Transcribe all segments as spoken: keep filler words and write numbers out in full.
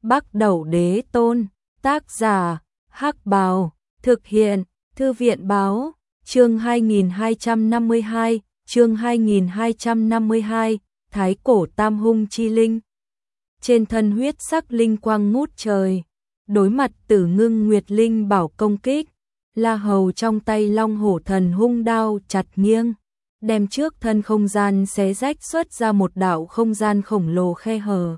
Bắc Đẩu Đế Tôn, tác giả, Hắc Bào, thực hiện, Thư viện báo, chương hai nghìn hai trăm năm mươi hai, chương hai nghìn hai trăm năm mươi hai, Thái Cổ Tam Hung Chi Linh. Trên thân huyết sắc linh quang ngút trời, đối mặt Tử Ngưng Nguyệt Linh bảo công kích, La Hầu trong tay Long Hổ Thần hung đao chặt nghiêng, đem trước thân không gian xé rách xuất ra một đạo không gian khổng lồ khe hở.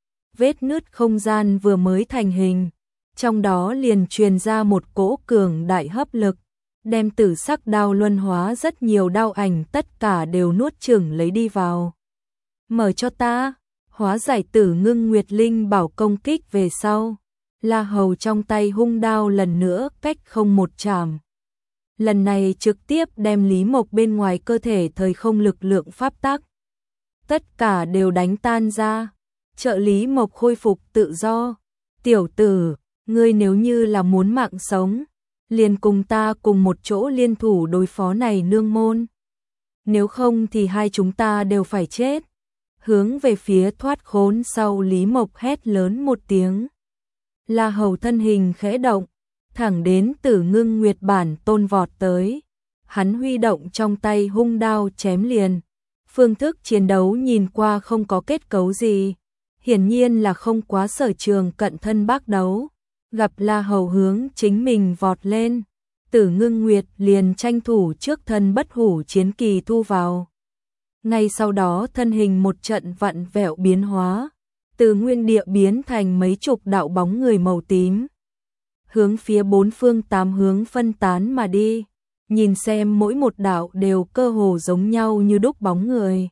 Vết nứt không gian vừa mới thành hình, trong đó liền truyền ra một cỗ cường đại hấp lực, đem tử sắc đao luân hóa rất nhiều đao ảnh tất cả đều nuốt chửng lấy đi vào. Mở cho ta, hóa giải Tử Ngưng Nguyệt Linh bảo công kích về sau. La Hầu trong tay hung đao lần nữa cách không một chạm. Lần này trực tiếp đem Lý Mộc bên ngoài cơ thể thời không lực lượng pháp tắc. Tất cả đều đánh tan ra, trợ Lý Mộc khôi phục tự do. Tiểu tử, ngươi nếu như là muốn mạng sống, liền cùng ta cùng một chỗ liên thủ đối phó này nương môn. Nếu không thì hai chúng ta đều phải chết. Hướng về phía thoát khốn sau Lý Mộc hét lớn một tiếng. La Hầu thân hình khẽ động, thẳng đến Tử Ngưng Nguyệt bản tôn vọt tới. Hắn huy động trong tay hung đao chém liền. Phương thức chiến đấu nhìn qua không có kết cấu gì, hiển nhiên là không quá sở trường cận thân bác đấu. Gặp La Hầu hướng chính mình vọt lên, Tử Ngưng Nguyệt liền tranh thủ trước thân bất hủ chiến kỳ thu vào. Ngay sau đó thân hình một trận vặn vẹo biến hóa, từ nguyên địa biến thành mấy chục đạo bóng người màu tím, hướng phía bốn phương tám hướng phân tán mà đi, nhìn xem mỗi một đạo đều cơ hồ giống nhau như đúc bóng người.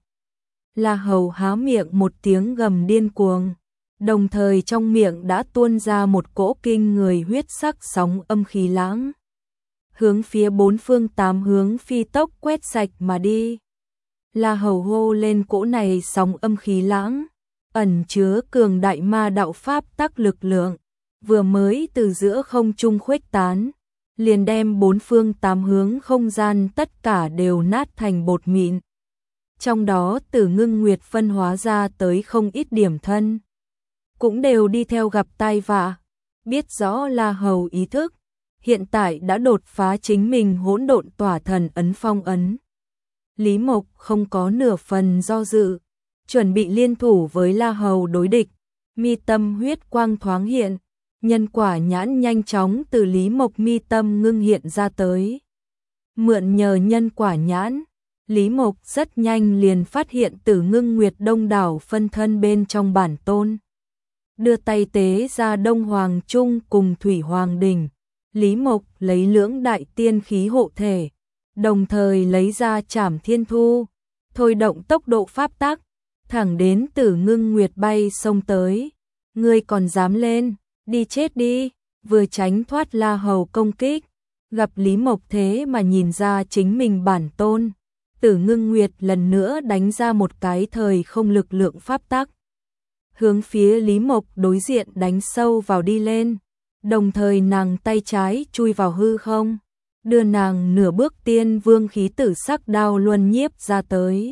La Hầu há miệng một tiếng gầm điên cuồng, đồng thời trong miệng đã tuôn ra một cỗ kinh người huyết sắc sóng âm khí lãng, hướng phía bốn phương tám hướng phi tốc quét sạch mà đi. La Hầu hô lên cỗ này sóng âm khí lãng, ẩn chứa cường đại ma đạo pháp tắc lực lượng, vừa mới từ giữa không trung khuếch tán, liền đem bốn phương tám hướng không gian tất cả đều nát thành bột mịn. Trong đó Tử Ngưng Nguyệt phân hóa ra tới không ít điểm thân, cũng đều đi theo gặp tai vạ. Biết rõ La Hầu ý thức, hiện tại đã đột phá chính mình hỗn độn tỏa thần ấn phong ấn. Lý Mộc không có nửa phần do dự, chuẩn bị liên thủ với La Hầu đối địch. Mi tâm huyết quang thoáng hiện, nhân quả nhãn nhanh chóng từ Lý Mộc mi tâm ngưng hiện ra tới. Mượn nhờ nhân quả nhãn, Lý Mộc rất nhanh liền phát hiện Tử Ngưng Nguyệt đông đảo phân thân bên trong bản tôn. Đưa tay tế ra Đông Hoàng Trung cùng Thủy Hoàng Đỉnh, Lý Mộc lấy lưỡng đại tiên khí hộ thể, đồng thời lấy ra Trảm Thiên Thu, thôi động tốc độ pháp tắc, thẳng đến Tử Ngưng Nguyệt bay xông tới. Ngươi còn dám lên, đi chết đi, vừa tránh thoát La Hầu công kích, gặp Lý Mộc thế mà nhìn ra chính mình bản tôn. Tử Ngưng Nguyệt lần nữa đánh ra một cái thời không lực lượng pháp tắc, hướng phía Lý Mộc đối diện đánh sâu vào đi lên, đồng thời nàng tay trái chui vào hư không, đưa nàng nửa bước tiên vương khí tử sắc đao luân nhiếp ra tới.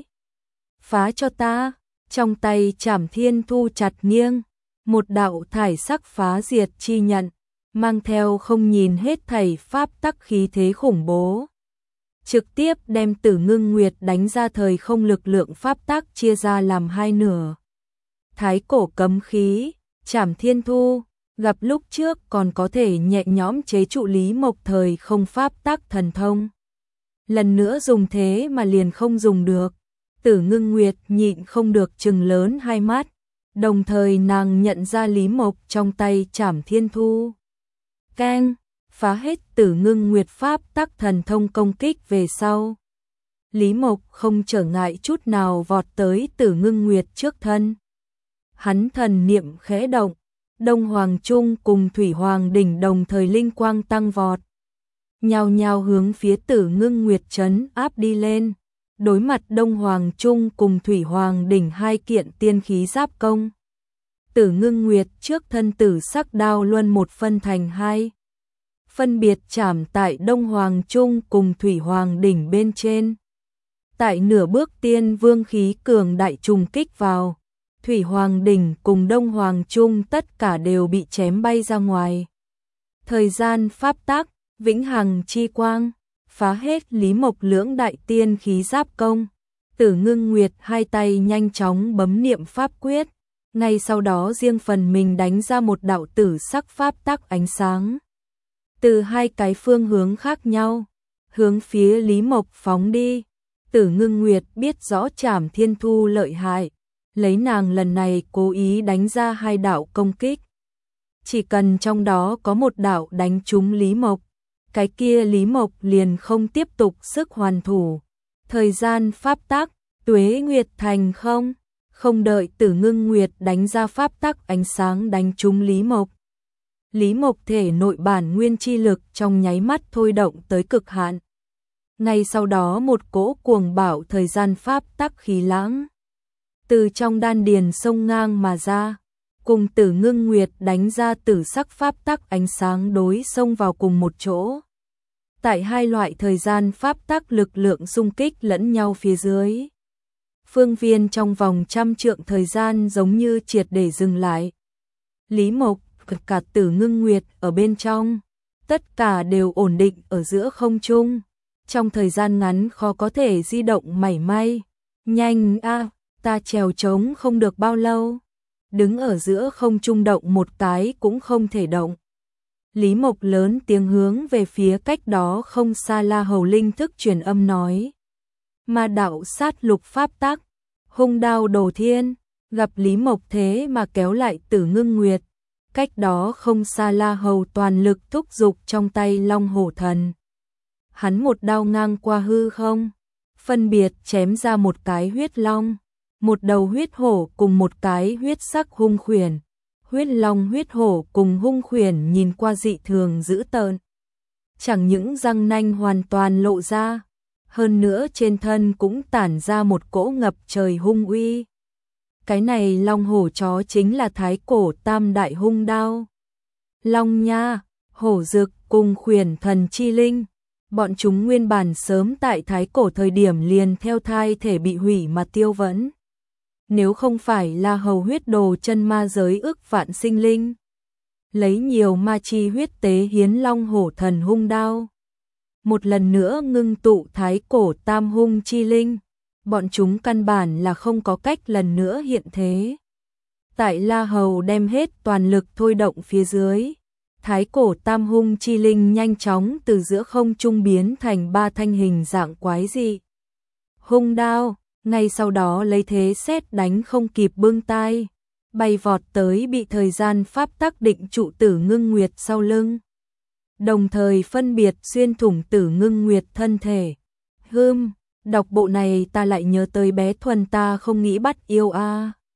Phá cho ta, trong tay Trảm Thiên Thu chặt nghiêng, một đạo thải sắc phá diệt chi nhận, mang theo không nhìn hết thảy pháp tắc khí thế khủng bố, trực tiếp đem Tử Ngưng Nguyệt đánh ra thời không lực lượng pháp tắc chia ra làm hai nửa. Thái cổ cấm khí, Trảm Thiên Thu, gặp lúc trước còn có thể nhẹ nhõm chế trụ Lý Mộc thời không pháp tắc thần thông, lần nữa dùng thế mà liền không dùng được. Tử Ngưng Nguyệt nhịn không được trừng lớn hai mắt, đồng thời nàng nhận ra Lý Mộc trong tay Trảm Thiên Thu. Keng, phá hết Tử Ngưng Nguyệt pháp tắc thần thông công kích về sau, Lý Mộc không trở ngại chút nào vọt tới Tử Ngưng Nguyệt trước thân. Hắn thần niệm khẽ động, Đông Hoàng Trung cùng Thủy Hoàng Đỉnh đồng thời linh quang tăng vọt, nhao nhao hướng phía Tử Ngưng Nguyệt trấn áp đi lên. Đối mặt Đông Hoàng Trung cùng Thủy Hoàng Đỉnh hai kiện tiên khí giáp công, Tử Ngưng Nguyệt trước thân tử sắc đao luân một phân thành hai, phân biệt chạm tại Đông Hoàng Trung cùng Thủy Hoàng Đỉnh bên trên. Tại nửa bước tiên vương khí cường đại trùng kích vào, Thủy Hoàng Đỉnh cùng Đông Hoàng Trung tất cả đều bị chém bay ra ngoài. Thời gian pháp tắc, vĩnh hằng chi quang, phá hết Lý Mộc lưỡng đại tiên khí giáp công. Tử Ngưng Nguyệt hai tay nhanh chóng bấm niệm pháp quyết, ngay sau đó riêng phần mình đánh ra một đạo tử sắc pháp tắc ánh sáng. Từ hai cái phương hướng khác nhau, hướng phía Lý Mộc phóng đi. Tử Ngưng Nguyệt biết rõ Trảm Thiên Thu lợi hại, lấy nàng lần này cố ý đánh ra hai đạo công kích. Chỉ cần trong đó có một đạo đánh trúng Lý Mộc, cái kia Lý Mộc liền không tiếp tục sức hoàn thủ. Thời gian pháp tắc, Tuế Nguyệt thành không, không đợi Tử Ngưng Nguyệt đánh ra pháp tắc ánh sáng đánh trúng Lý Mộc. Lý Mộc thể nội bản nguyên chi lực trong nháy mắt thôi động tới cực hạn. Ngay sau đó một cỗ cuồng bạo thời gian pháp tắc khí lãng từ trong đan điền sông ngang mà ra, cùng Tử Ngưng Nguyệt đánh ra tử sắc pháp tắc ánh sáng đối xông vào cùng một chỗ. Tại hai loại thời gian pháp tắc lực lượng xung kích lẫn nhau phía dưới, phương viên trong vòng trăm trượng thời gian giống như triệt để dừng lại. Lý Mộc, cả Tử Ngưng Nguyệt ở bên trong, tất cả đều ổn định ở giữa không trung, trong thời gian ngắn khó có thể di động mảy may. Nhanh a, ta trèo trống không được bao lâu, đứng ở giữa không trung động một cái cũng không thể động. Lý Mộc lớn tiếng hướng về phía cách đó không xa La Hầu linh thức truyền âm nói. Ma đạo sát lục pháp tắc, hung đao đổ thiên, gặp Lý Mộc thế mà kéo lại Tử Ngưng Nguyệt. Cách đó không xa La Hầu toàn lực thúc giục trong tay Long Hổ Thần. Hắn một đao ngang qua hư không, phân biệt chém ra một cái huyết long, một đầu huyết hổ cùng một cái huyết sắc hung khuyển. Huyết long huyết hổ cùng hung khuyển nhìn qua dị thường dữ tợn. Chẳng những răng nanh hoàn toàn lộ ra, hơn nữa trên thân cũng tản ra một cỗ ngập trời hung uy. Cái này long hổ chó chính là thái cổ tam đại hung đao. Long nha, hổ dực cùng khuyển thần chi linh. Bọn chúng nguyên bản sớm tại thái cổ thời điểm liền theo thai thể bị hủy mà tiêu vẫn. Nếu không phải La Hầu huyết đồ chân ma giới ước vạn sinh linh, lấy nhiều ma chi huyết tế hiến long hổ thần hung đao, một lần nữa ngưng tụ thái cổ tam hung chi linh, bọn chúng căn bản là không có cách lần nữa hiện thế. Tại La Hầu đem hết toàn lực thôi động phía dưới, thái cổ tam hung chi linh nhanh chóng từ giữa không trung biến thành ba thanh hình dạng quái dị. Hung đao, ngay sau đó lấy thế sét đánh không kịp bưng tai, bay vọt tới bị thời gian pháp tắc định trụ Tử Ngưng Nguyệt sau lưng. Đồng thời phân biệt xuyên thủng Tử Ngưng Nguyệt thân thể. Hừm, đọc bộ này ta lại nhớ tới bé Thuần ta không nghĩ bắt yêu a.